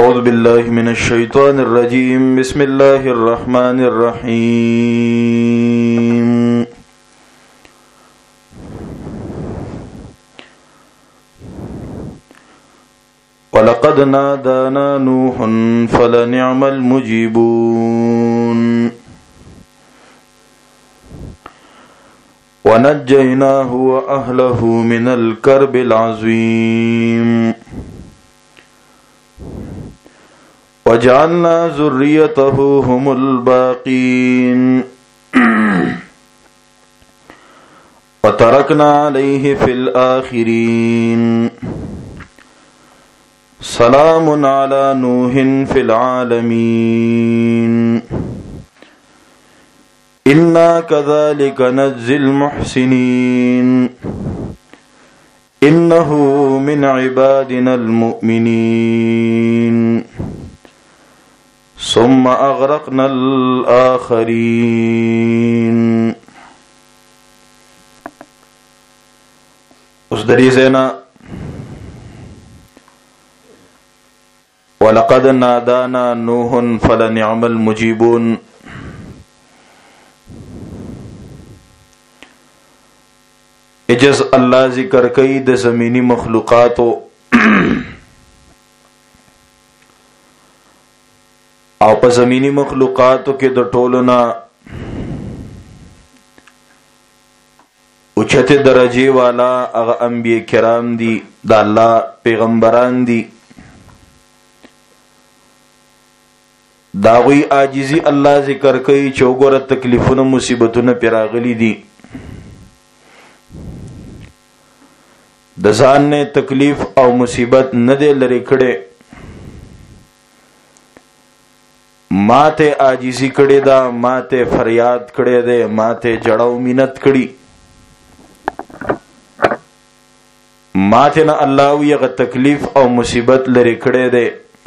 أعوذ بالله من الشيطان الرجيم بسم الله الرحمن الرحيم ولقد نادانا نوح فلنعم المجيبون ونجيناه وأهله من الكرب العظيم وجعلنا ذريته هم الباقين وتركنا عليه في الآخرين سلام على نوح في العالمين إنا كذلك نجزي المحسنين إنه من عبادنا المؤمنين ثم أغرقنا الآخرين. اس دری زینا ولقد نادانا نوح فلنعم المجيبون. اجز اللہ ذکر کئی د زمینی مخلوقاتو او په زمینی مخلوقاتو کې د ټولو نه اوچته درجه والا هغه انبیاء کرام دي، د الله پیغمبران دي. داوی عاجزی الله ذکر کوي چې وګوره تکلیفونه مصیبتونه پیراغلي دي، د ځان نه تکلیف او مصیبت نه دی لري کړي، ماته عاجزی کړي دا، ماته فریاد کړي ده، ماته جړاو مینت کړي، ماته نه الله یو تکلیف او مصیبت لري کړي ده.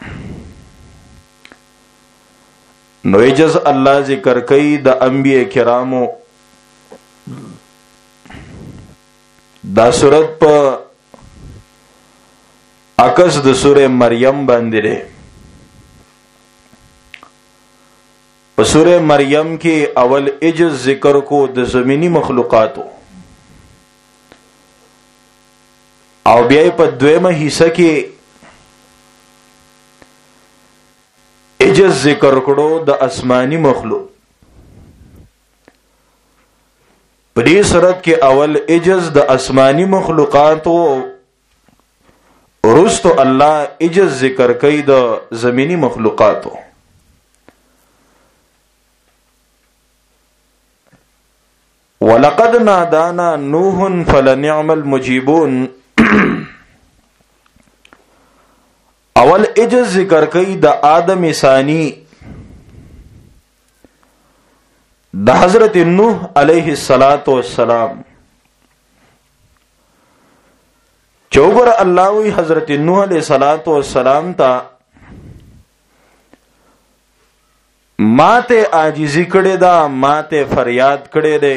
نو اجز الله ذکر کوي د انبیاء کرامو. دا سورت په عکس د سوره مریم باندې ده. په سوره مریم کې اول اجز ذکر کو د زمینی مخلوقاتو، او بیا په دویمه حصہ کې اجز ذکر کړو د آسمانی مخلوق. په دې صورت کې اول اجز د آسمانی مخلوقاتو، ورستو الله اجز ذکر کوي د زمینی مخلوقاتو. ولقد نادانا نوح فلنعم المجيبون. اول اجز ذکر کوي د آدم ثانی، د حضرت نوح علیہ السلام. چوگر اللہ وی حضرت نوح علیہ السلام تا ماتے عاجزی کڑے دا، ماتے فریاد کڑے دے.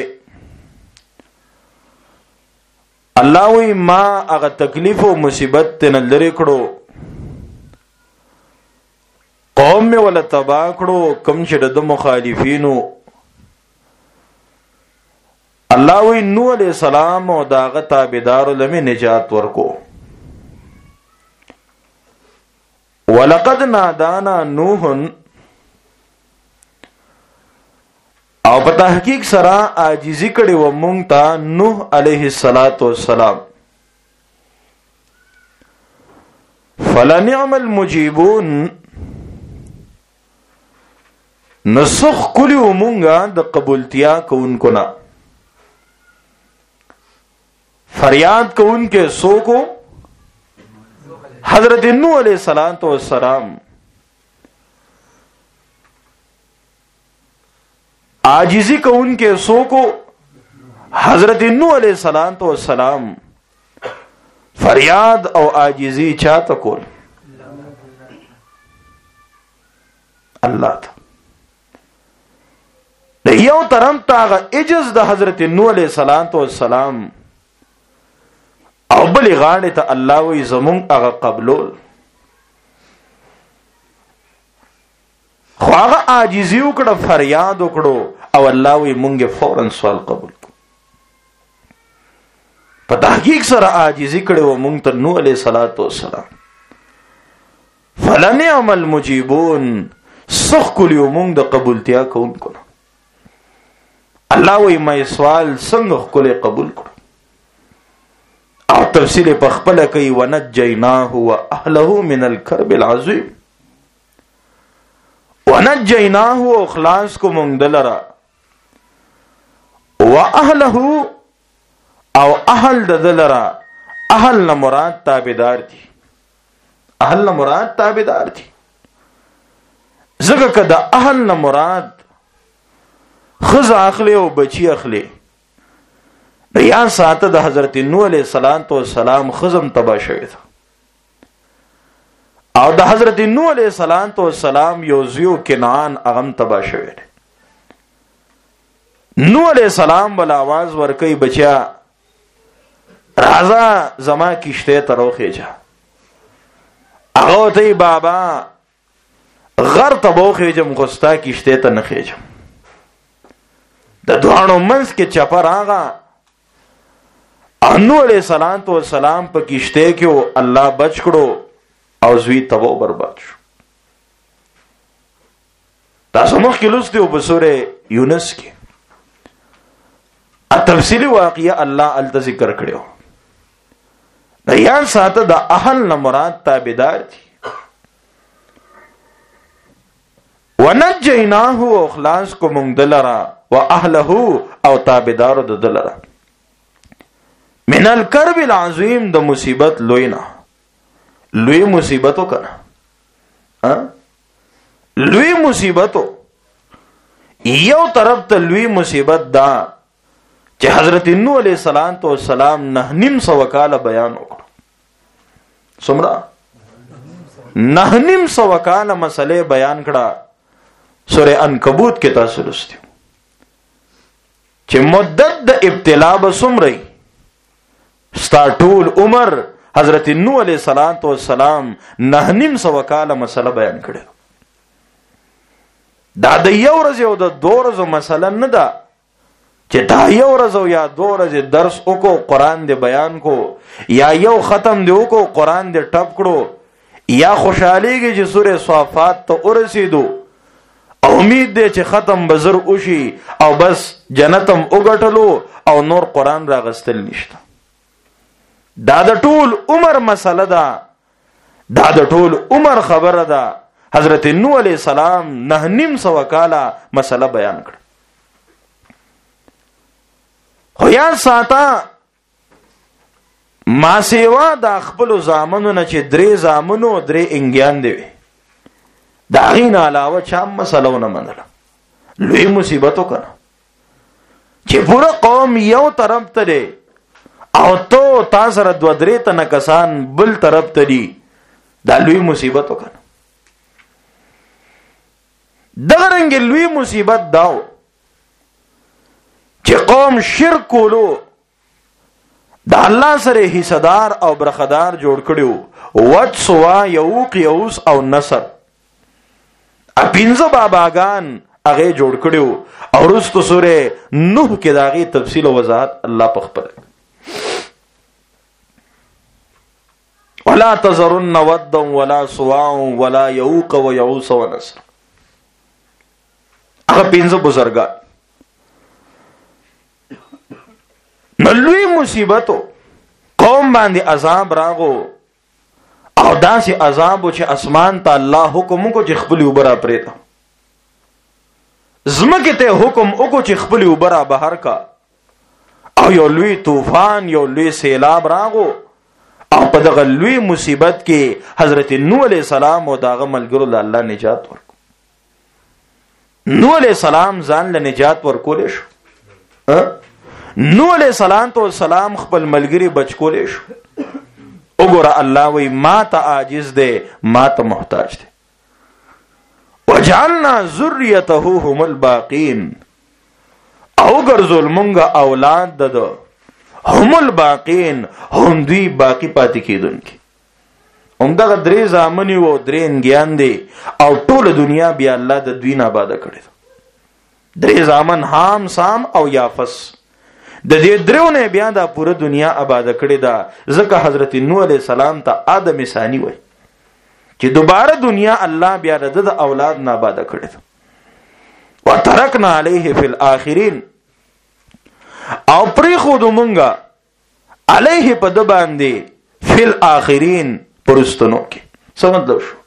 اللہ وی ما اغا تکلیف و مصیبت تن لرے کڑو، قوم میں والا تباہ کڑو، کم شدد مخالفینو. اللہ وی نوح علیہ السلام او داغ تابدار لمی نجات ورکو. ولقد نادانا نوح، او په تحقیق سره عاجزی کړي و مونږ ته نوح علیہ السلام. فلنعم المجیبون، نسخ کلی و مونږه د قبولتیا کوونکو نه. فریاد کون کے سو کو حضرت نوح علیہ السلام، عاجزی کون کے سو کو حضرت نوح علیہ السلام. فریاد او عاجزی چاہتا کول اللہ تا. یو ترم تاغا اجز دا حضرت نوح علیہ السلام، او بلی غاڑی تا اللہ وی زمون اغا قبلول. خو هغه عاجزي وکړه، فریاد وکړو، او الله وی مونږ فورا سوال قبول کو. په تحقیق سره عاجزي کړي و مونږ ته نوح علیه السلام. فلنعم المجيبون، سخ کلیو مونږ د قبولتیا کوونکو. الله وی مې سوال څنګه کولې قبول کړو. او تفسیر په خپل کوي ونجیناه واهله من الكرب العظیم. ونجیناه اخلاص کو مونږ دلرا، واهله او اهل د دلرا، اهل نه مراد تابعدار دي، اهل نه مراد تابعدار دي. زګه کده اهل نه مراد خز اخلي او بچي اخلي، یا ساته د حضرت نوح علیہ السلام خزم تبا شوی تھا، او د حضرت نوح علیہ السلام یو زیو کنعان اغم تبا شوی دی. نوح علیہ السلام بلا آواز ورکی بچیا رازا زما کشتے تروخی جا، اغو تی بابا غر تبوخی جم خستا کشتے تا نخی جم. د دوانو منس کے چپر آغا نوح علیہ السلام په کشتے کیو اللہ بچ کړو او زوی تبو برباد شو. تاسو مخکې لوستي په سورې یونس کې تفصیلی واقعه الله ال ذکر کړو. د یان ساته د اهل نه مراد تابعدار دي. ونجیناه اخلاص کو مونږ دلرا واهله او تابعدار د دلرا من الكرب العظیم، د مصیبت لوینا، لوی مصیبتو کنا لوی مصیبتو. یو طرف ته لوی مصیبت دا چې حضرت نوح علیہ السلام 9.5 کاله بیان وکړو. څومره 9.5 کاله مسئله بیان کړه. سورہ عنکبوت کې تاسو لوستئ چې مدت د ابتلا به څومره ستا ټول عمر حضرت نوح علیہ السلام 9.5 کاله مسله بیان کړي. دا د یو ورځ او د 2 ورځو مسله نه ده چې دا یو ورځ او یا 2 ورځې درس وکړو، قرآن دې بیان کو، یا یو ختم دې وکړو، قرآن دې ټپ کړو، یا خوشحالیږي چې سورې صافات ته ورسېدو او امید دې چې ختم بزر وشي او بس جنتم وګټلو او نور قرآن راغستل نشته. دا د ټول عمر مسله ده، دا د ټول عمر خبره ده. حضرت نوح علیہ السلام 9.5 کاله مسله بیان کړ. خو یا ساته ما سیوا د خپل زامنو نه چې 3 زامنو 3 انګیان دی، دا غین علاوه چا مسله نه منله. لوی مصیبتو کنه چې پورا قوم یو طرف ته دی او تو تاسو را 2-3 تنه کسان بل طرف ته دي. دا لوی مصیبت وکړه. دغه رنګ لوی مصیبت داو چې قوم شرک کولو، دا الله سره حصدار او برخدار جوړ کړیو. وت سوا یوق یوس او نصر اپینځه باباګان هغه جوړ کړیو. او رستو سوره نوح کې داغي تفصیل او وضاحت الله په خپل ولا تذرن ودا ولا سواع ولا يعوق ويعوث ونسر. هغه 15 بزرګان نلوی مصیبتو قوم باندې عذاب راغو، او داسې عذاب چې اسمان ته الله حکم کو چې خپل وبرا پریته، زمکه ته حکم وکړو چې خپل وبرا بهر کا، او یو لوی طوفان یو لوی سیلاب راغو. او په دغه لوی مصیبت کې حضرت نوح علیہ السلام او داغه ملګرو له الله نجات ورکړ. نوح علیہ السلام ځان له نجات ورکول شو. نوح علیہ السلام خپل ملګری بچ کولې شو. وګوره الله وی ما ته عاجز دی، ما ته محتاج دی. وجعلنا ذریته هم الباقین، او ګرځول مونږه اولاد دده هم الباقین، هم دوی باقی پاتې کیدونکي. همدغه درې زامن وو، درې انګیان دي او ټول دنیا بیا الله د دوی نه آباده کړې ده. درې زامن حام، سام او یافس، د دې دریو نه بیا دا پوره دنیا آباده کړې ده. ځکه حضرت نوح علیہ السلام ته آدم ثانی وای چې دوباره دنیا الله بیا د اولاد نه آباده کړې ده. وترکنا علیه فی الاخرین، او پری خود مونږه علیه په د باندې فی الاخرین پرستنو کې. څه مطلب شو؟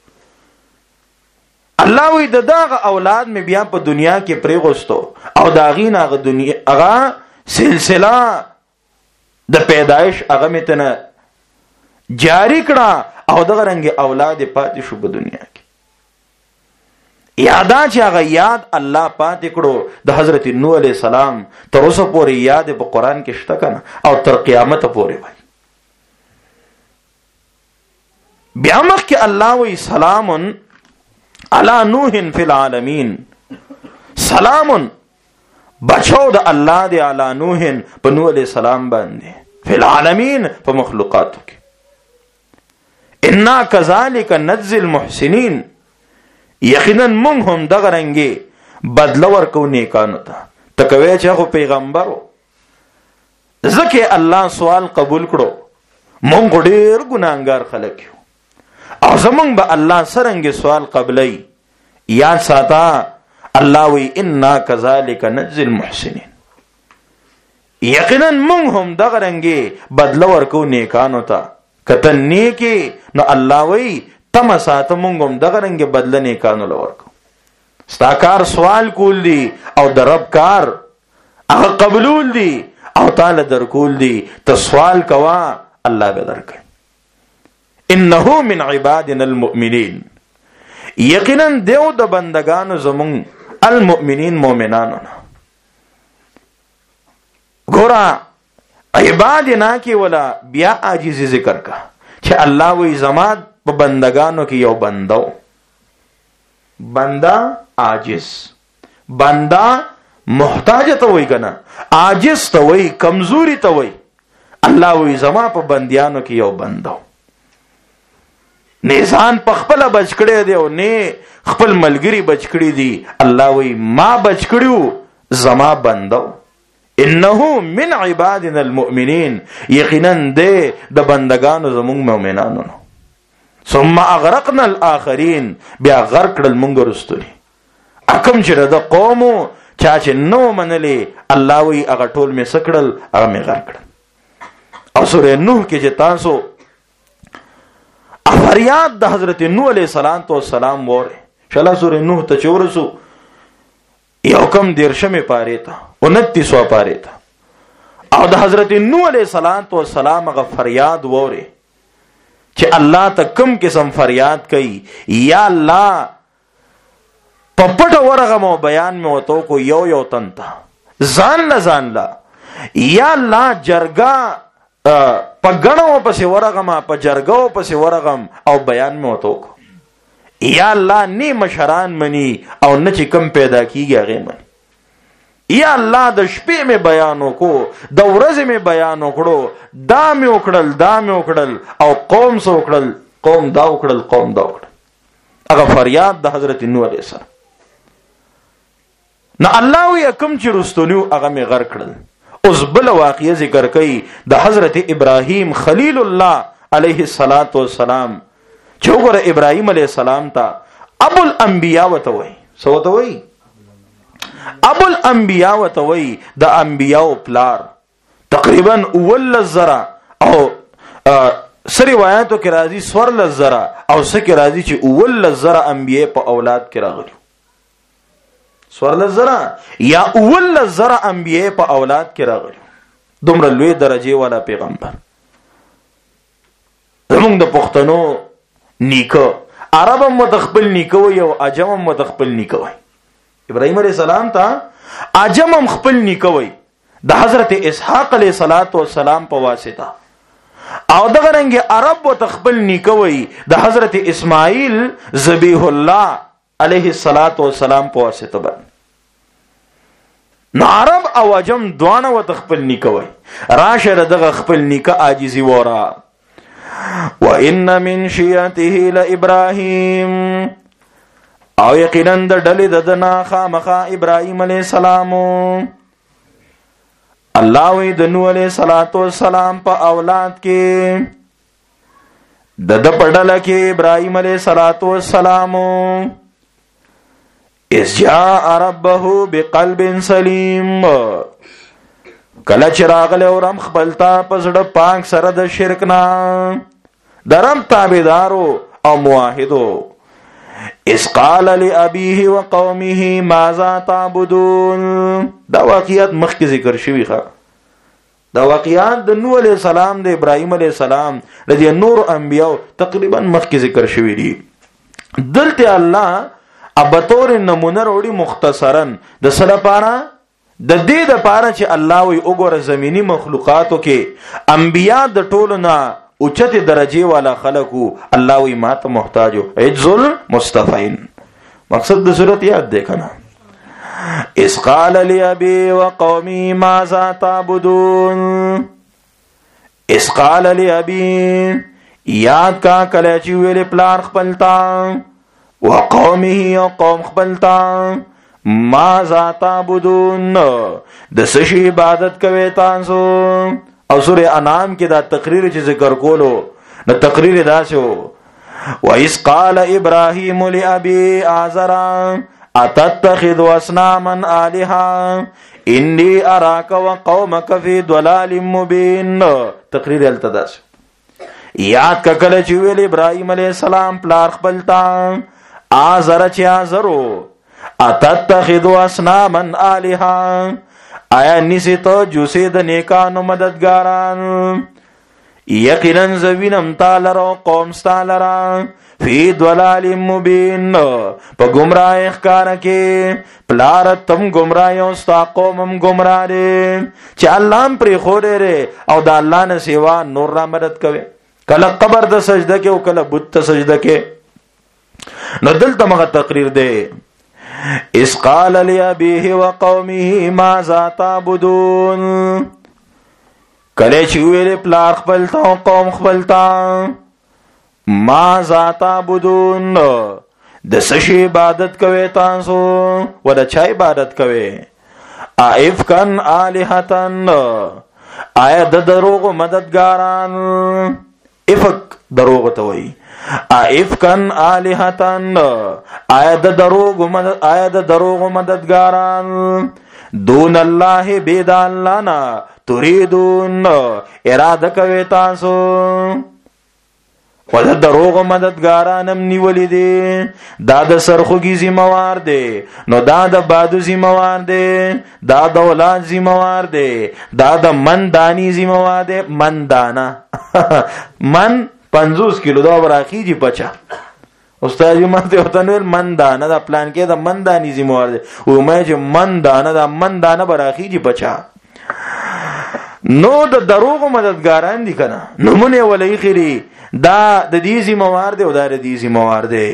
الله وی دغه اولاد می بیا په دنیا کې پری غوستو او داغي ناغه دنیا هغه سلسله د پیدایش هغه متنه جاری کړه او دغه رنګ اولاد پاتې شو په دنیا کې. یادا چې هغه یاد الله پاتې کړو د حضرت نوح علیہ السلام تر اوسه پورې یاد په قران کې شته کنه او تر قیامت پورې وای. بیا مخکې الله وی سلام علی نوح فی العالمین، سلام بچو د الله دی علی نوح په نوح علیہ السلام باندې فی العالمین په مخلوقاتو کې. انا کذالک نجزی المحسنین، یقینا مونږ هم دغه رنګي بدله ورکو نیکانو ته. تکوي چې خو پیغمبرو ځکه الله سوال قبول کړو، مونږ ډېر ګناهګار خلک یو او زمونږ به الله سرنګي سوال قبلای. یا ساته الله وی انا کذالک نجزی المحسنین، یقینا مونږ هم دغه رنګي بدله ورکو نیکانو ته. کته نیکی نو الله وی تم ساته مونږ هم دغه رنګ بدله نیکانو لورکو. ستا کار سوال کول دی او د رب کار هغه قبول دی او تعالی درکول دی. ته سوال کوا الله به درکړي. انه من عبادنا المؤمنین، یقینا دیو د بندگانو زمون المؤمنین مؤمنانو نه. ګورا عبادنا کې ولا بیا عاجزی ذکر کا چې الله وی زما په بندگانو کې یو بندو، بندا عاجز، بندا محتاج ته وای کنه، عاجز ته وای، کمزوري ته وای. الله وی زما په بندیانو کې یو بندو، نه ځان په خپل بچ کړی دی او نه خپل ملګری بچ کړی دی. الله وی ما بچ کړیو زما بندو. انه من عبادنا المؤمنین، یقینا دې د بندگانو زموږ مؤمنانو نو. ثم اغرقنا الاخرین، بیا غرق کړل مونږ رستوري. اکم چې د قومو چا چې نو منلې الله وی هغه ټول می سکړل، هغه می غرق کړل. او سورې نوح کې چې تاسو فریاد د حضرت نوح علیہ السلام وره شلا سورې نوح ته چورسو یو کم دیرشمه پاره ته 29 پاره ته او د حضرت نوح علیہ السلام هغه فریاد وره چې الله ته کم قسم فریاد کوي. یا الله پپټ ورغه مو بیان مې وته کو یو یو تنتا ځان لا یا الله جرګه پګړو پسې ورغم، په جرګو پسې ورغم او بیان مې وته کو. یا الله نه مشران مني او نه چې کم پیدا کیږي هغه مني. یا الله د شپې مې بیان وکړو، د ورځې مې بیان وکړو، دا مې وکړل او قوم سو وکړل، قوم دا وکړل. هغه فریاد د حضرت نوح علیہ السلام نه الله وی کوم چې رستونیو هغه مې غر کړل. اوس بل واقعي ذکر کوي د حضرت ابراهیم خلیل الله علیه السلام چې وګوره ابراهیم علیه السلام ته ابو الانبیاء وته وای. سو وته وای ابو الانبیاء وته وای د انبیاء پلار. تقریبا اول الزرع او سری روایتو کې راځي سور الزرع او سکه راځي چې اول الزرع انبیاء په اولاد کې راغلي. سور الزرع یا اول الزرع انبیاء په اولاد کې راغلي. دومره لوی درجه والا پیغمبر. زمونږ د پښتنو نیکه عربم متخبل نیکه وي او عجمم متخبل نیکه وي. ابراهیم علیہ السلام ته عجمم خپل نیکه وي د حضرت اسحاق علیہ السلام په واسطه، او دغه رنګ عرب متخبل نیکه وي د حضرت اسماعیل ذبیح الله علیہ السلام په واسطه باندې. نو عرب او عجم دوانه وتخبل نیکه وي. راشه دغه خپل نیکه عاجزي وره وان من شيعته لابراهيم او یقینا د ډلې دنا خامخا ابراهيم عليه السلام. الله وی د نوح علیہ الصلوۃ والسلام په اولاد کې د پړل کې ابراهيم عليه الصلوۃ والسلام اس جاء ربه بقلب سلیم کله چې راغله او رم خپلتا پسړه پاک سره د شرک نه درم تابعدارو او موحدو. اس قال لابيه وقومه ماذا تعبدون دا واقعیت مخکې ذکر شوی ښه دا واقعیات د نوح علیہ السلام د ابراهيم علیہ السلام د نور انبیاء تقریبا مخکې ذکر شوی دي. دلته الله ابطور نمونه وروړي مختصرا د سره پاره د دې د پاره چې الله وي وګوره زمینی مخلوقاتو کې انبیاء د ټولو نه اوچت درجه والا خلقو الله وی ما ته محتاجو اجزل مصطفین. مقصد د صورت یاد دې کنه. اس قال لابي وقومي ماذا تعبدون اس قال لابي یاد کا کله چې ویل پلار خپلتا وقومه او قوم خپلتا ماذا تعبدون د سشي عبادت کوي تاسو. او سورہ انعام کې دا تقریر چې ذکر کولو نو تقریر دا شو وَإِذْ قَالَ إِبْرَاهِيمُ لِأَبِيهِ آزَرَ أَتَتَّخِذُ أَصْنَامًا آلِهَةً إِنِّي أَرَاكَ وَقَوْمَكَ فِي ضَلَالٍ مُبِينٍ. تقریر التدا شو یاد کا کله چې ویل ابراهيم عليه السلام پلار خپلتا آزر چې آزرو أَتَتَّخِذُ أَصْنَامًا آلِهَةً آیا نیسی تو جوسی د نیکانو مددگاران یقینا زوینم تالرو قوم ستالرا فی ضلال مبین پا گمراہ اخکار کے پلارت تم گمراہ ستا قومم گمراہ رے چا اللہ پری خورے رے او دا اللہ نے سیوا نور را مدد کوئے کلا قبر دا سجدہ کے و کلا بت سجدہ کے. نو دل تمغا تقریر دے اس قال لابيه وقومه ماذا تعبدون کله چې ویل پلار خپلتا او قوم خپلتا ماذا تعبدون د سشي عبادت کوي تاسو ولا چا عبادت کوي ائفکن الہتن آیا د دروغ مددګاران افک دروغ ته وایي ائفکن الہتن آیا د دروغ مددگاران دون الله بيد الله نا تريدون اراده کوي تاسو و د دروغ مددگارانم نیولی دی دا د سرخوگی زیموار دی نو دا د بادو زیموار دی دا د اولاد زیموار دی دا د من دانی زیموار دی من دانا من 50 کیلو دا براخی جی پچا استاد یې ماته وته نو من دانه دا پلان کې دا من دانی زموار دی او مې چې من دانه براخی جی پچا نو د دروغ مددګاران دي کنه نمونه ولې خيري دا د دې زموار دی او دا د دې زموار دی.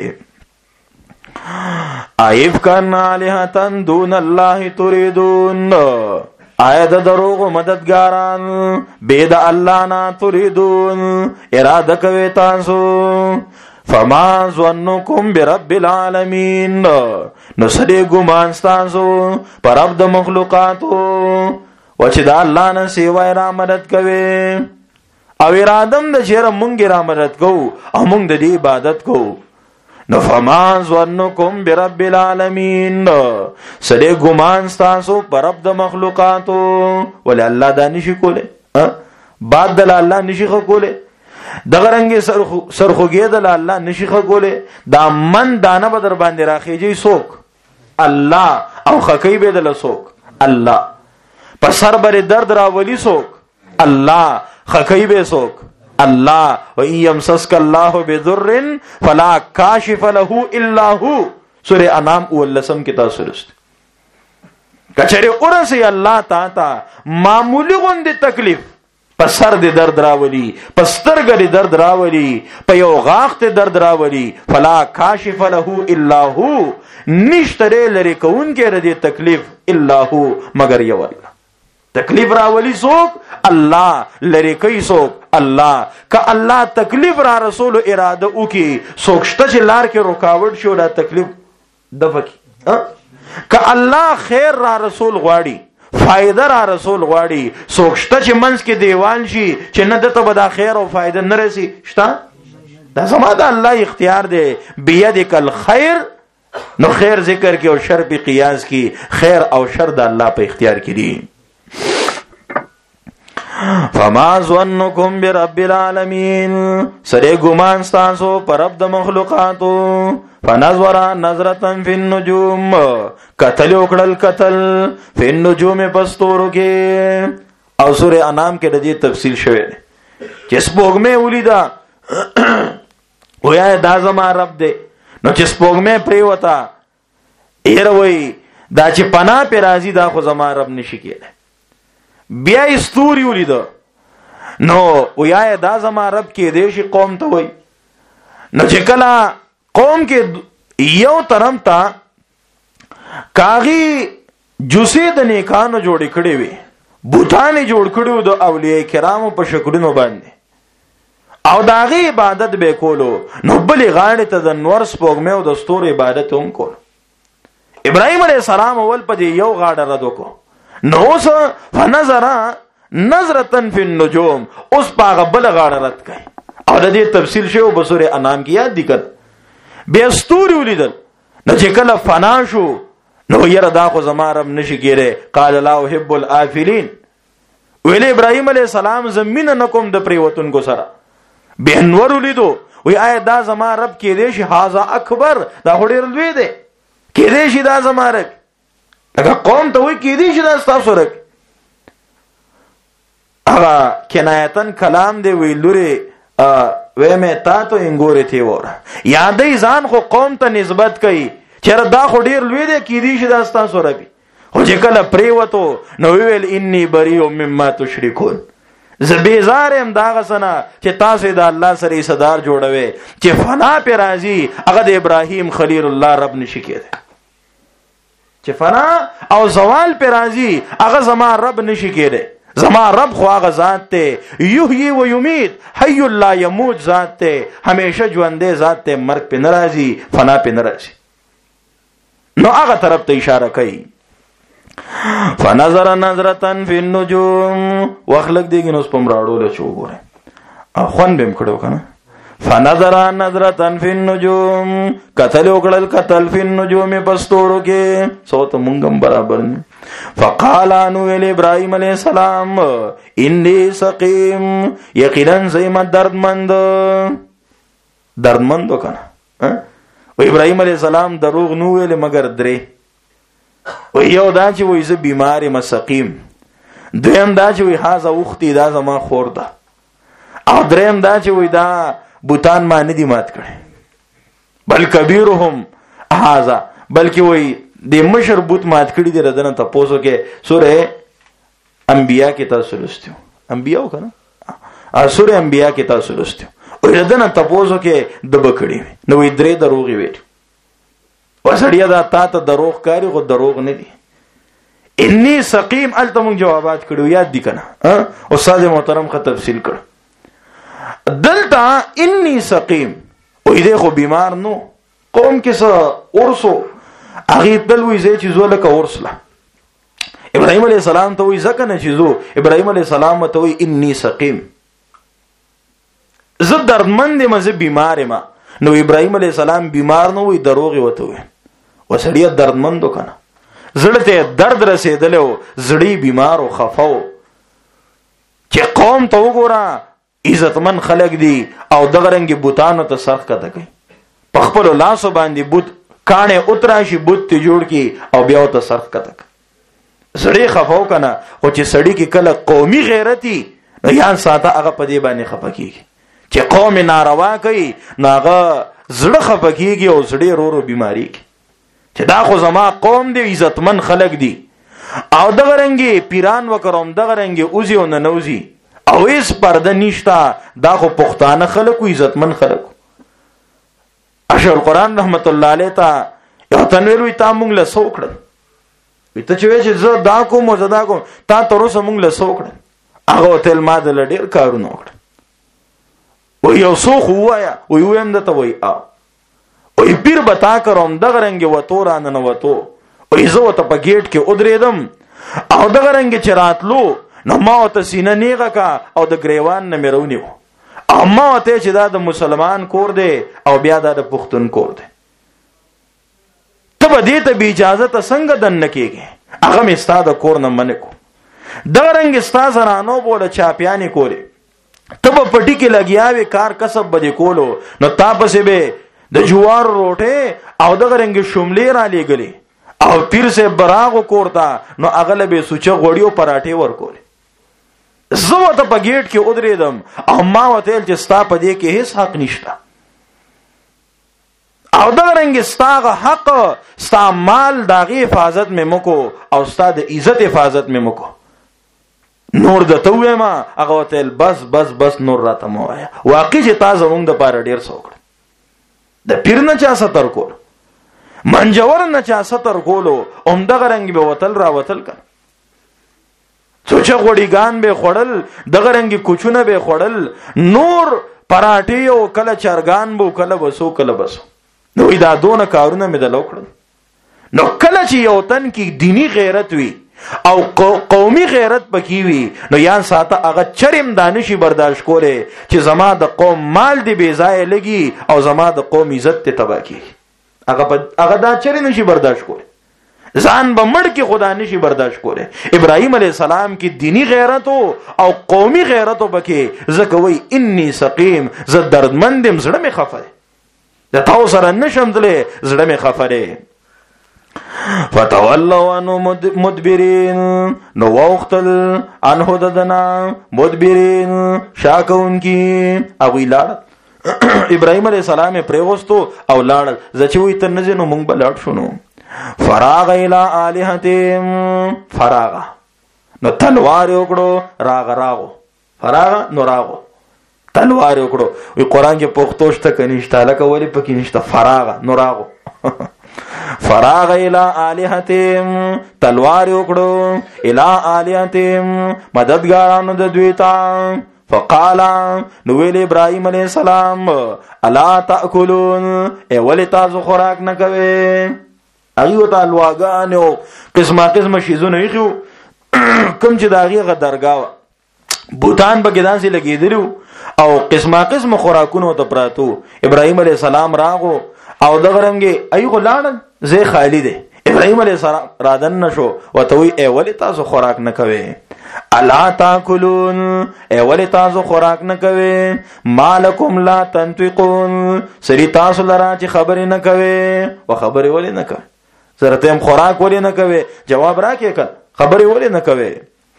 ایف کان الہتن دون الله تريدون آیا د دروغ مددګاران بيد الله نه تريدون اراده کوي تاسو. فما ظنكم برب العالمین نو سړي ګمان تاسو پر رب د مخلوقاتو و چې دا الله نه سیوا را مدد کوي او ارادم د چیرې مونږ را مدد کوو او مونږ د دې عبادت کوو. نو فما ظنكم برب العالمین سړي ګمان تاسو پر رب د مخلوقاتو ول الله دا نشي کوله بعد د الله نشي کوله دغه رنګ سرخوږی د الله نشيخه کوله دا من دانه به در باندې راخیږي سوک الله او خکې به د لسوک الله په سر بر درد راولي سوک الله خکې به سوک الله و يمسسك الله بضر فلا كاشف له الا هو. سورہ انعام ولسم کې تاسو ورست کچره اورسي الله تا معمولی غوندې تکلیف پسر دې درد راولي پسترګ دې درد راولي په یو غاښ ته درد راولي فلا کاشف له الا هو نشتره لري کون کې ردی تکلیف الا هو مگر یو الله. تکلیف راولي څوک؟ الله. لری کوي څوک؟ الله. که الله تکلیف را رسول اراده وکي، څوک شته چې لار کې رکاوټ شي دا تکلیف دفع کی؟ که الله خیر را رسول غواړي، فائدہ را رسول غواړي، څوک شته چې منځ کې دیوال شي چې نه دته به دا خیر او فائدہ نه رسي؟ شته؟ دا زما د الله اختیار دی. بيدک الخير، نو خیر ذکر کې او شر په قیاس کې، خیر او شر د الله په اختیار کې دي. فما ظنکم برب العالمین، سره ګمان تاسو پر رب د مخلوقاتو. فنظر نظرة فی النجوم، قتل وکړل قتل فی النجوم پستورو کې. او سورہ انعام کې د دې تفصیل شوی دی چې سپوږمۍ ولیدا ویا دا زما رب دی. نو چې سپوږمۍ پریوتا ایر وای دا چې پناه پی راځي دا خو زما رب نشي کېدای. بیا استوري ولیدو نو ویا دا زما رب کې دیشي قوم ته وای. نو چې کله قوم کې یو طرف ته کاغي جوسه د نیکانو جوړې کړې وي، بوتانې جوړ کړو د اولیاء کرامو په شکلونو باندې، او داغه عبادت به کولو. نو بلې غاړې ته د نور سپوږمۍ او د ستوري عبادت هم کول. ابراهيم عليه السلام اول په یو غاړه رد وکړو. نو اوس فنظر نظرة فی النجوم، اوس په بل غاړه رد کړي. او د دې تفصیل شو په سورې انعام کې یاد دي کړ. بیا ستوري ولیدل، نو چې کله فنا شو نو یره دا خو زما رب نشي کېره. قال لا احب الافلین، ویل ابراهيم عليه السلام زمینه نکوم د پریوتونکو سره. به انور ولیدو وی آیا دا زما رب کې دی شي؟ هاذا اکبر، دا ډېر لوی دی، کې دی شي دا زما رب. هغه قوم ته وی کې دی شي دا تاسو رب. هغه کنایتن کلام دی ویلوري وې مې تا ته انګورې تی وره. یادې ځان خو قوم ته نسبت کوي چې دا خو ډېر لوی دی، کې دی شي دا تاسو رب. خو چې کله پریوتو نو ویل انی بریء مما تشرکون، زبیزارم دا غسنا چې تاسو د الله سره صدار جوړوي چې فنا پر راضي. هغه د ابراهیم خلیل الله رب نشي کېده، چې فنا او زوال پر راضي هغه زما رب نشي کېده. زما رب خو هغه ذات ته یحیی و یمیت، حی لا یموت ذات ته، همیشه ژوندې ذات ته، مرګ په ناراضي، فنا په ناراضي. نو هغه طرف ته اشاره کوي. فنظر نظرة فی النجوم، واخلق دیگی نو اس پم راڑو لے چو گو رہے خوان بیم کڑو کنا. فنظر نظرة فی النجوم، قتل اکڑل قتل فی النجوم پستورو کے. سوت منگم برابر نے. فقال انو ویل ابراہیم علیہ السلام انی سقیم، یقیناً زیمت دردمند. دردمندو کنا. و ابراہیم علیہ السلام دروغ نو ویل مگر درے. و یو دا چې وای زه بیمار یم سقیم، دویم دا چې وای هاذا اختی دا زما خور ده، او دریم دا چې وای دا بوتان ما نه دی مات کړي، بل کبیرهم هاذا، بلکې وای د مشر بوت مات کړي دی. ردنه تاسو کې سوره انبیاء کې تاسو لستو، انبیاء کنه سوره انبیاء کې تاسو لستو. او ردنه تاسو کې د بکړي نو وای درې دروغي ویل. وسړیا دا تا ته دروغ کاری خو دروغ نه دی. انی سقیم التمون جوابات کړو یاد دي کنه. استاد محترم خ تفصیل کړ. دلتا انی سقیم او دې خو بیمار نو، قوم کې څه ورسو هغه دل وی زې چې زول کا ورسله. ابراهيم عليه السلام ته وی ځکه نه چې زو ابراهيم عليه السلام ته وی انی سقیم، زه دردمند یم، زه بیمار یم. نو ابراهيم عليه السلام بیمار نو وی دروغ وته وی. وسړی دردمندو کنه، زړه ته درد رسیدلو، زړی بیمار او خفاو. چې قوم ته وګوره عزتمن خلق دي او دغه رنګ بوتانو ته سرخ کته کوي، په خپل لاسو باندې بوت کانه اتراشي، بوت ته جوړ کی او بیا ته سرخ کته کوي. زړی خفاو کنه. او چې سړی کې کله قومي غیرتی نو یان ساته هغه په دې باندې خفکیږي چې قوم ناروا کوي، ناغه زړه خفکیږي او زړی رورو بیماری کی چې دا خو زما قوم دی، عزتمن خلق دی. او دغه رنګي پیران وکروم، دغه رنګي اوزي او ننوزي او هیڅ پرده نشتا، دا خو پښتانه خلق او عزتمن خلق. اشعر قرآن رحمت الله علیه تا یو تنویر وی تا مونږ له سوکړ ته چې وې چې زه دا کوم او زه دا کوم تا تر اوسه مونږ له سوکړه هغه تل ما د ډېر کارونه وکړ و یو څو خو وایا و یو هم دته وای او پیر بتا کوم دغه رنګ وته رانه نه وته او زه وته په گیټ کې ودرېدم او دغه رنګ چې راتلو نو ما ته سینه نیغه کا او د گریوان نه مرونی و اما ته چې دا د مسلمان کور دی او بیا دا د پښتون کور دی ته به دې ته بی اجازه ته څنګه دن کېږي هغه مې ستا د کور نه منع کو دغه رنګ ستا زنانو بوله چاپیانې کولې ته به پټي کې لګیاوې کار کسب به دې کولو نو تا پسې به د جوار روټې او دغه رنګ شملې را لېږلې او پیر صاحب براغو کور ته نو هغه له به سوچه غوړي او پراټې ورکولې زه ورته په گیټ کې ودرېدم او ما ورته ویل چې ستا په دې کې هیڅ حق نشته او دغه رنګ ستا هغه حق ستا مال د هغې حفاظت مې مکو او ستا د عزت حفاظت مې مکو نور درته ووایم هغه ورته ویل بس نور راته مه وایه واقع چې تا زموږ دپاره ډېر څه وکړه د پیر نه چا ستر کول منجور نه چا ستر کولو همدغه رنګ به وتل را وتل کړه سوچه غوړیګان به خوړل دغه رنګ کوچونه به خوړل نور پراټې او کله چرګان بو کله بسو کله بسو نو دا دونه کارونه مې دلو کړل نو کله چې یو تن کې دینی غیرت وي او قومي غیرت پکې وي نو یا ساته هغه چرم دانشي برداشت کوله چې زما د قوم مال دی بے ځای لګي او زما د قوم عزت ته تباہ کی هغه دا چرې نشي برداشت کوله ځان به مړ کې خدا نشي برداشت کوله ابراهيم عليه السلام کې دینی غیرت او قومي غیرت پکې زکوي انی سقیم ز دردمندم زړه مې خفه د تاسو سره نشم دله زړه مې خفه ده فتولوا عنه مدبرين نو وختل انه ددنا مدبرين شاکون کی او لاړ ابراهيم عليه السلام پریوستو او لاړ زچوي تر نزنو مونږ بلاړ شونو فراغ الى الهتهم فراغ نو تلوار وکړو راغو فراغ نو راغو تلوار وکړو وی قران کې پښتوشته کنيشته لکه ولی پکې نشته فراغ نو راغو فراغ الى الهتهم تلوار وکړو الى الهتهم مددګارانو د دویتا فقال نو ویل ابراهيم عليه السلام الا تاكلون ای ولې تاسو خوراک نه کوئ هغه ته لواګانو قسمه شیزونه یخو کوم چې داغه غدرګاو بوتان به ګدان سي لګیدلو او قسمه خوراکونو ته پراتو ابراهيم عليه السلام راغو او دغه رنګي ایغه لاړ زه خالی دی ابراهيم عليه السلام رادن نشو وتوي ای ولې تاسو خوراک نه کوئ الا تاكلون ای ولې تاسو خوراک نه کوئ مالکم لا تنطقون سری تاسو لرا چې خبرې نه کوئ او خبرې ولې نه کوئ سره تم خوراک ولې نه کوئ جواب راکې کړه خبرې ولې نه کوئ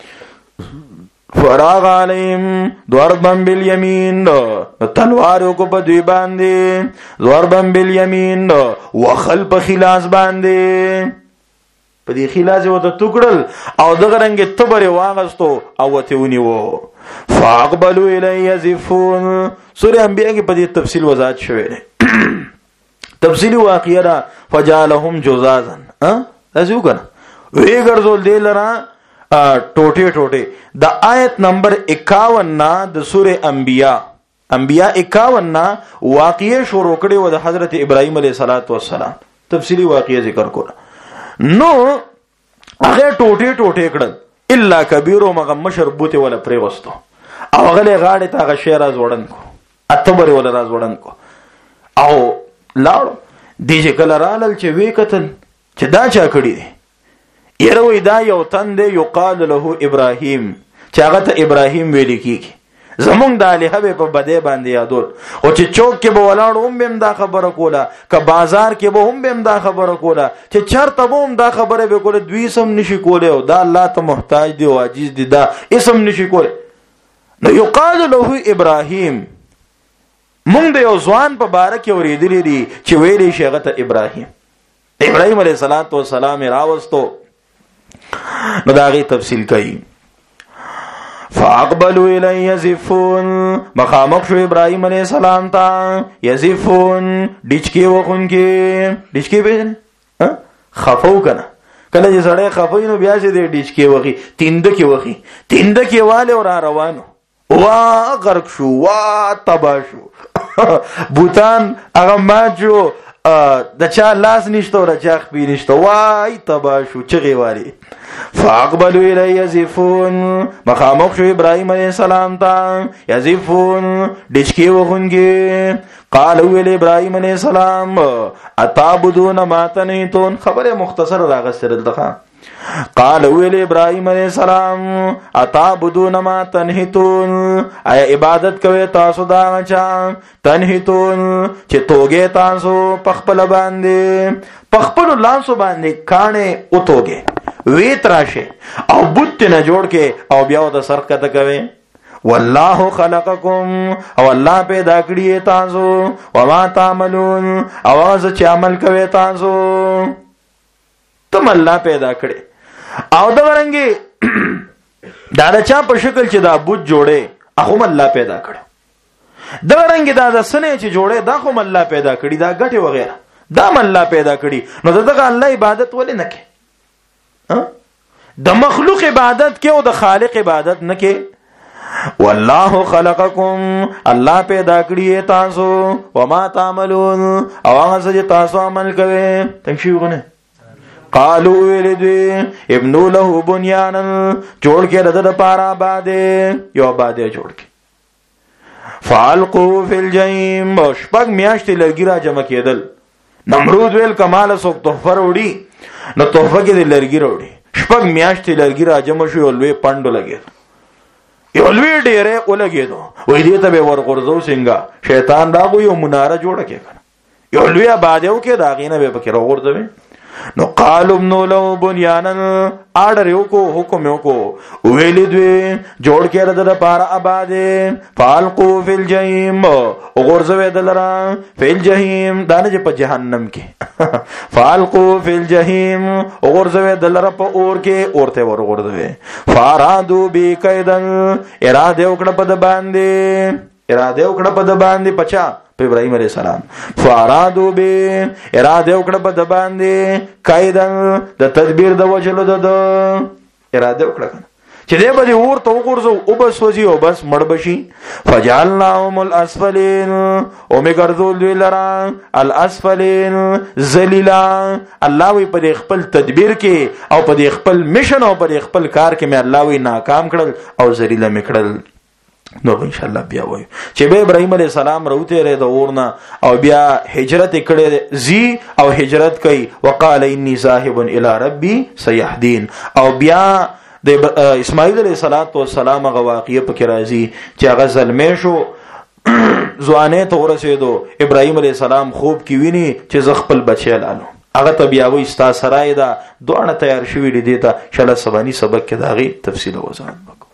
فراغ عليهم ضربا باليمين تلوار کو په دوی باندې ضربا باليمين وخلف خلاص باندې په دې خلاص وته ټوکړل او دغه رنګ تبره واغستو او وته ونیو فاقبلوا الي يزفون سوره انبیاء کې په دې تفصیل وضاحت شوی دی تفصیلی واقعه فجعلهم جزازا تاسو کنه وی ګرځول دی لرا ټوټه د آیت نمبر 51 نا د سوره انبیاء 51 نا واقعه شروع کړي و د حضرت ابراهيم عليه السلام تفصیلی واقعه ذکر کړه نو هغه ټوټه کړل الا کبیرو مغمشر بوته ولا پریوستو او هغه غاړه ته هغه شیر از وړن کو اتبر ولا راز وړن کو او لاړو دیجه کله رالل چې وی کتل چې دا چا کړی دی یروي دا یو تند یقال له ابراهيم چې هغه ته ابراهيم ویل کیږي زمونږ د الهه په بده باندې یادول او چې چوک کې به ولاړ هم دا خبره کوله ک بازار کې به هم دا خبره کوله چې چرته به هم دا خبره به کوله دوی سم نشي کوله او دا الله ته محتاج دی او عاجز دی دا اسم نشي کوله نو یقال له ابراهيم مونږ د یو ځوان په باره کې اوریدلې دي چې ویلې شغه ته ابراهيم عليه السلام راوستو نو دا غي تفصیل کوي فاقبلوا الى يزفون مخامخ شو ابراهيم عليه السلام ته يزفون ډچکی وخونکی ډچکی به خفو کنه کله چې سړی خفای نو بیا چې د ډیچ کې وخی تینده کې واله اور روانو وا غرق شو وا تبا شو بوتان هغه ماجو د چا لاس نشته او چا خپې نشته وای تبا شو چغې والی فاقبلوا الی یزفون مخامخ شو ابراهیم علیہ السلام ته یزفون ډشکی وغونګي قالوا ویل ابراهیم علیہ السلام اتعبدون ما تنحتون خبره مختصر راغستل دغه قالوا ویل ابراهیم علیہ السلام اتعبدون ما تنحتون ایا عبادت کوي تاسو دا چا تنحتون چې توګه تاسو پخپل باندې پخپل لاسو باندې کانه او توګه وی تراشه او بوت نه جوړ کې او بیا د سر کته کوي والله خلقکم او الله پیدا کړی تاسو وما تعملون او از چې عمل کوي تاسو تم الله پیدا کړی او دا ورنګي دا چا په شکل چې دا بوت جوړه اخو الله پیدا کړو دا ورنګي دا د سنې چې جوړه دا خو الله پیدا کړی دا غټي وغیرہ دا الله پیدا کړی نو دغه الله عبادت ولې نه کوي د مخلوق عبادت کې او د خالق عبادت نه کې والله خلقکم الله پیدا کړی تاسو وما تعملون او هغه چې تاسو عمل کوئ تنشیغونه قالوا ولدي ابنو له بنيانا جوړ کې د پارا باندې یو باندې جوړ کې فالقوا فی الجحیم شپږ میاشتې لرګي را جمع کېدل نمرود ویل کمال سوک تحفه وروړي نو تحفه کې د لرګي وروړي شپږ میاشتې لرګي را جمع شو لوی پاندو لګید یو لوی ډیره ولګیدو وې دې ته به ورغورځو څنګه شیطان راغو یو مناره جوړه کې یو لوی آبادیو کې داغینه به پکې ورغورځوي نو قالوا ابنوا له بنيانا آرډر یو کو حکم یو کو ویلې دوی جوړ کې د پاره آباده فالقوا فی الجحیم وغورځوي دلرا فی الجحیم دانه په جهنم کې فالقوا فی الجحیم وغورځوي دلرا په اور کې اورته ورغورځوي فارادو بی کیدن اراده وکړه په د باندې پچا په ابراهيم عليه السلام فارادو به اراده وکړه په د باندې کایدن د تدبیر د وجلو د اراده وکړه چې دې باندې ورته وګورځو او بس وځي او بس مړ بشي فجعلناهم الاسفلين او میګرذول دوی لرا الاسفلين ذلیلا الله وی په خپل تدبیر کې او په خپل میشن او په خپل کار کې مې الله وی ناکام کړل او ذلیلا میکړل نو ان شاء الله بیا وایو چې به ابراهيم عليه السلام روته ر د اورنا او بیا هجرت کړي زی او هجرت کوي وقال اني ذاهب الى ربي سيهدين او بیا د اسماعیل علیہ السلام غواقیه پکې راځي چې هغه ظلمې شو ځوانه ته ورسېدو ابراهيم عليه السلام خوب کې ویني چې ز خپل بچی لالو هغه ته بیا وې ستا سرای دا دوه تیار شوی دی ته شله سبانی سبق کې داغي تفصیل وضاحت